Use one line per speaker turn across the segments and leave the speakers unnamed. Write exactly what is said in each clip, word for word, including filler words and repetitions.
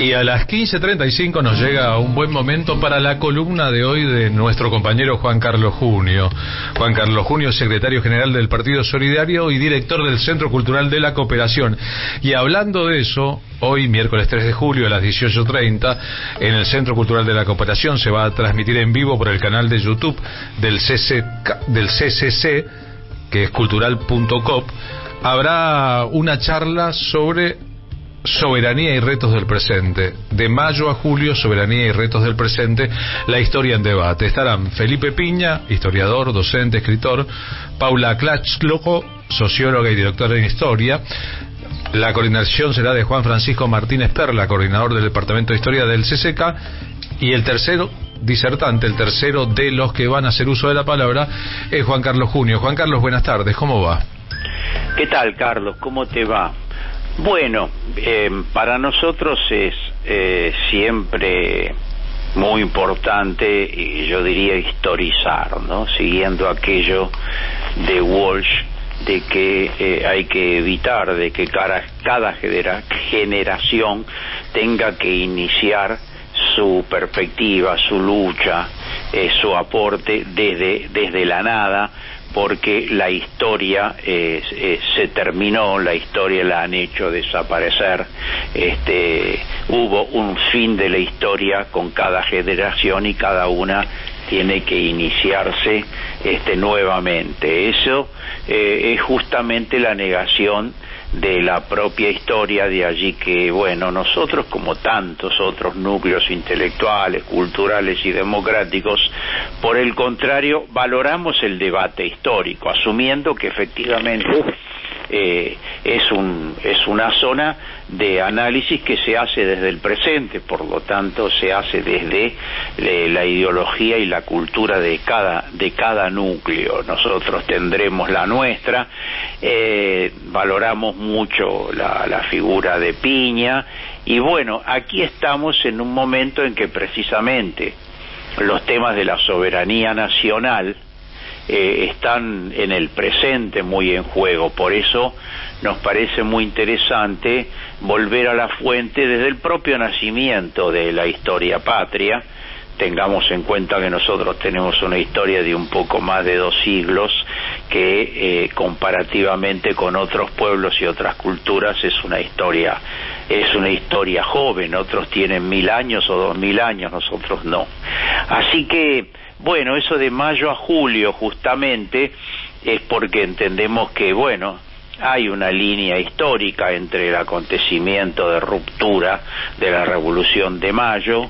Y a las quince treinta y cinco nos llega un buen momento para la columna de hoy de nuestro compañero Juan Carlos Junio. Juan Carlos Junio, secretario general del Partido Solidario y director del Centro Cultural de la Cooperación. Y hablando de eso, hoy, miércoles tres de julio, a las dieciocho treinta, en el Centro Cultural de la Cooperación se va a transmitir en vivo por el canal de YouTube del C C K, del C C C, que es cultural punto coop. Habrá una charla sobre soberanía y retos del presente. De mayo a julio, soberanía y retos del presente, la historia en debate. Estarán Felipe Piña, historiador, docente, escritor; Paula Klachloco, socióloga y directora en historia. La coordinación será de Juan Francisco Martínez Perla, coordinador del Departamento de Historia del C C K. Y el tercero disertante, el tercero de los que van a hacer uso de la palabra, es Juan Carlos Junio. Juan Carlos, buenas tardes, ¿cómo va?
¿Qué tal, Carlos? ¿Cómo te va? Bueno, eh, para nosotros es eh, siempre muy importante, y yo diría historizar, ¿no? Siguiendo aquello de Walsh, de que eh, hay que evitar de que cada, cada genera, generación tenga que iniciar su perspectiva, su lucha, eh, su aporte desde, desde la nada, porque la historia eh, eh, se terminó, la historia la han hecho desaparecer. Este, hubo un fin de la historia con cada generación y cada una tiene que iniciarse este, nuevamente. Eso eh, es justamente la negación de la propia historia, de allí que, bueno, nosotros, como tantos otros núcleos intelectuales, culturales y democráticos, por el contrario, valoramos el debate histórico, asumiendo que efectivamente eh, es un es una zona de análisis que se hace desde el presente, por lo tanto se hace desde eh, la ideología y la cultura de cada de cada núcleo. Nosotros tendremos la nuestra, eh, valoramos mucho la, la figura de Piña, y bueno, aquí estamos en un momento en que precisamente los temas de la soberanía nacional Eh, están en el presente muy en juego. Por eso nos parece muy interesante volver a la fuente desde el propio nacimiento de la historia patria. Tengamos en cuenta que nosotros tenemos una historia de un poco más de dos siglos que eh, comparativamente con otros pueblos y otras culturas es una historia es una historia joven. Otros tienen mil años o dos mil años, nosotros no. Así que bueno, eso de mayo a julio justamente es porque entendemos que, bueno, hay una línea histórica entre el acontecimiento de ruptura de la Revolución de Mayo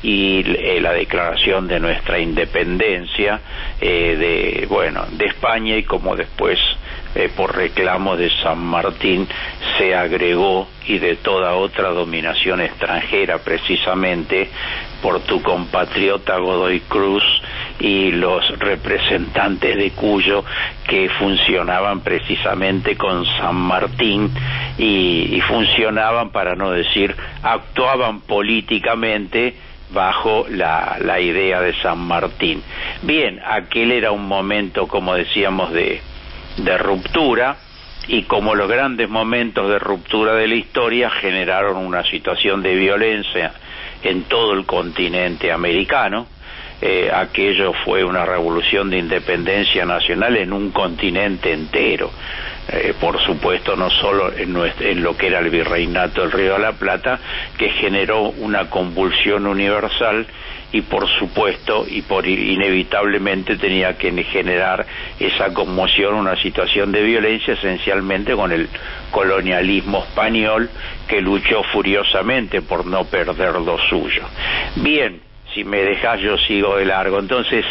y eh, la declaración de nuestra independencia eh, de, bueno, de España, y como después eh, por reclamo de San Martín se agregó, y de toda otra dominación extranjera, precisamente por tu compatriota Godoy Cruz y los representantes de Cuyo, que funcionaban precisamente con San Martín y, y funcionaban, para no decir, actuaban políticamente bajo la, la idea de San Martín. Bien, aquel era un momento, como decíamos, de, de ruptura, y como los grandes momentos de ruptura de la historia generaron una situación de violencia en todo el continente americano, eh, aquello fue una revolución de independencia nacional en un continente entero. Eh, por supuesto, no solo en, nuestro, en lo que era el virreinato del Río de la Plata, que generó una convulsión universal, y por supuesto y por inevitablemente tenía que generar esa conmoción, una situación de violencia, esencialmente con el colonialismo español, que luchó furiosamente por no perder lo suyo. Bien, si me dejas yo sigo de largo. Entonces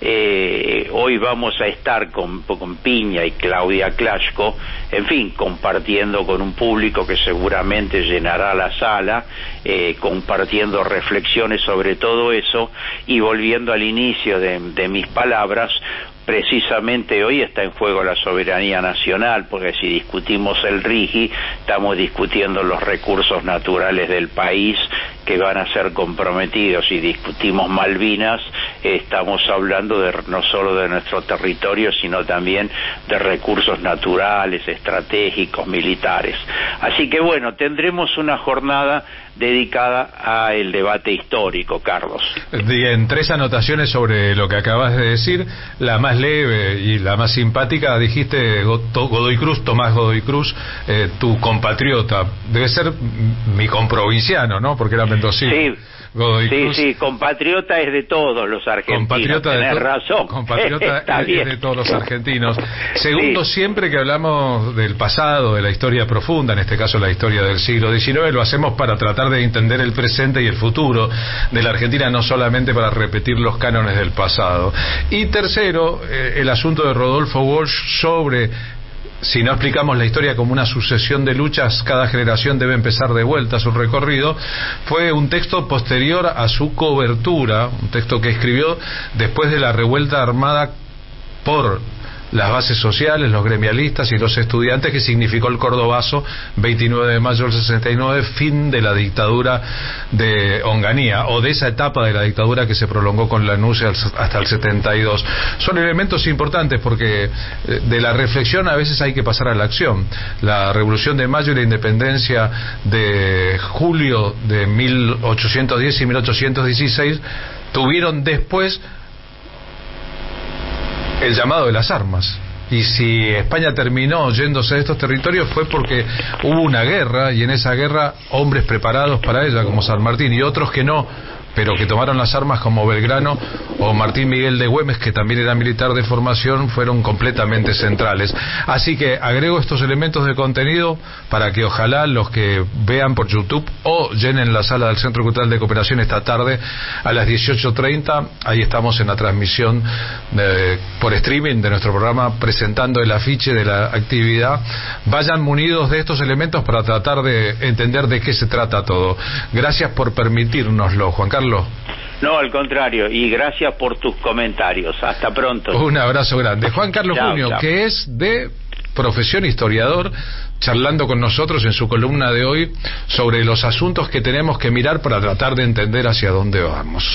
eh, hoy vamos a estar con, con Piña y Claudia Klachko, en fin, compartiendo con un público que seguramente llenará la sala, eh, compartiendo reflexiones sobre todo eso, y volviendo al inicio de, de mis palabras. Precisamente hoy está en juego la soberanía nacional, porque si discutimos el RIGI, estamos discutiendo los recursos naturales del país, que van a ser comprometidos y discutimos Malvinas, estamos hablando de no solo de nuestro territorio, sino también de recursos naturales, estratégicos, militares. Así que bueno, tendremos una jornada dedicada al debate histórico, Carlos.
Bien, tres anotaciones sobre lo que acabas de decir. La más leve y la más simpática, dijiste Godoy Cruz, Tomás Godoy Cruz, eh, tu compatriota. Debe ser mi comprovinciano, ¿no? Porque era mendocino.
Sí.
Godoy
sí,
Cruz.
sí, compatriota es de todos los argentinos,
compatriota
tenés
de
razón.
Compatriota es
bien.
de todos los argentinos. Segundo, sí. Siempre que hablamos del pasado, de la historia profunda, en este caso la historia del siglo diecinueve, lo hacemos para tratar de entender el presente y el futuro de la Argentina, no solamente para repetir los cánones del pasado. Y tercero, eh, el asunto de Rodolfo Walsh sobre: si no explicamos la historia como una sucesión de luchas, cada generación debe empezar de vuelta su recorrido. Fue un texto posterior a su cobertura, un texto que escribió después de la revuelta armada por las bases sociales, los gremialistas y los estudiantes, que significó el Cordobazo, veintinueve de mayo del sesenta y nueve, fin de la dictadura de Onganía, o de esa etapa de la dictadura que se prolongó con Lanús hasta el setenta y dos. Son elementos importantes porque de la reflexión a veces hay que pasar a la acción. La Revolución de Mayo y la independencia de julio de mil ochocientos diez y mil ochocientos dieciséis tuvieron después el llamado de las armas. Y si España terminó yéndose de estos territorios fue porque hubo una guerra, y en esa guerra hombres preparados para ella, como San Martín, y otros que no, pero que tomaron las armas, como Belgrano o Martín Miguel de Güemes, que también era militar de formación, fueron completamente centrales. Así que agrego estos elementos de contenido para que ojalá los que vean por YouTube o llenen la sala del Centro Cultural de Cooperación esta tarde a las dieciocho treinta, ahí estamos en la transmisión de, por streaming de nuestro programa, presentando el afiche de la actividad, vayan munidos de estos elementos para tratar de entender de qué se trata todo. Gracias por permitírnoslo, Juan Carlos.
No, al contrario, y gracias por tus comentarios. Hasta pronto.
Un abrazo grande. Juan Carlos chao, Junio, chao. Que es de profesión historiador, charlando con nosotros en su columna de hoy sobre los asuntos que tenemos que mirar para tratar de entender hacia dónde vamos.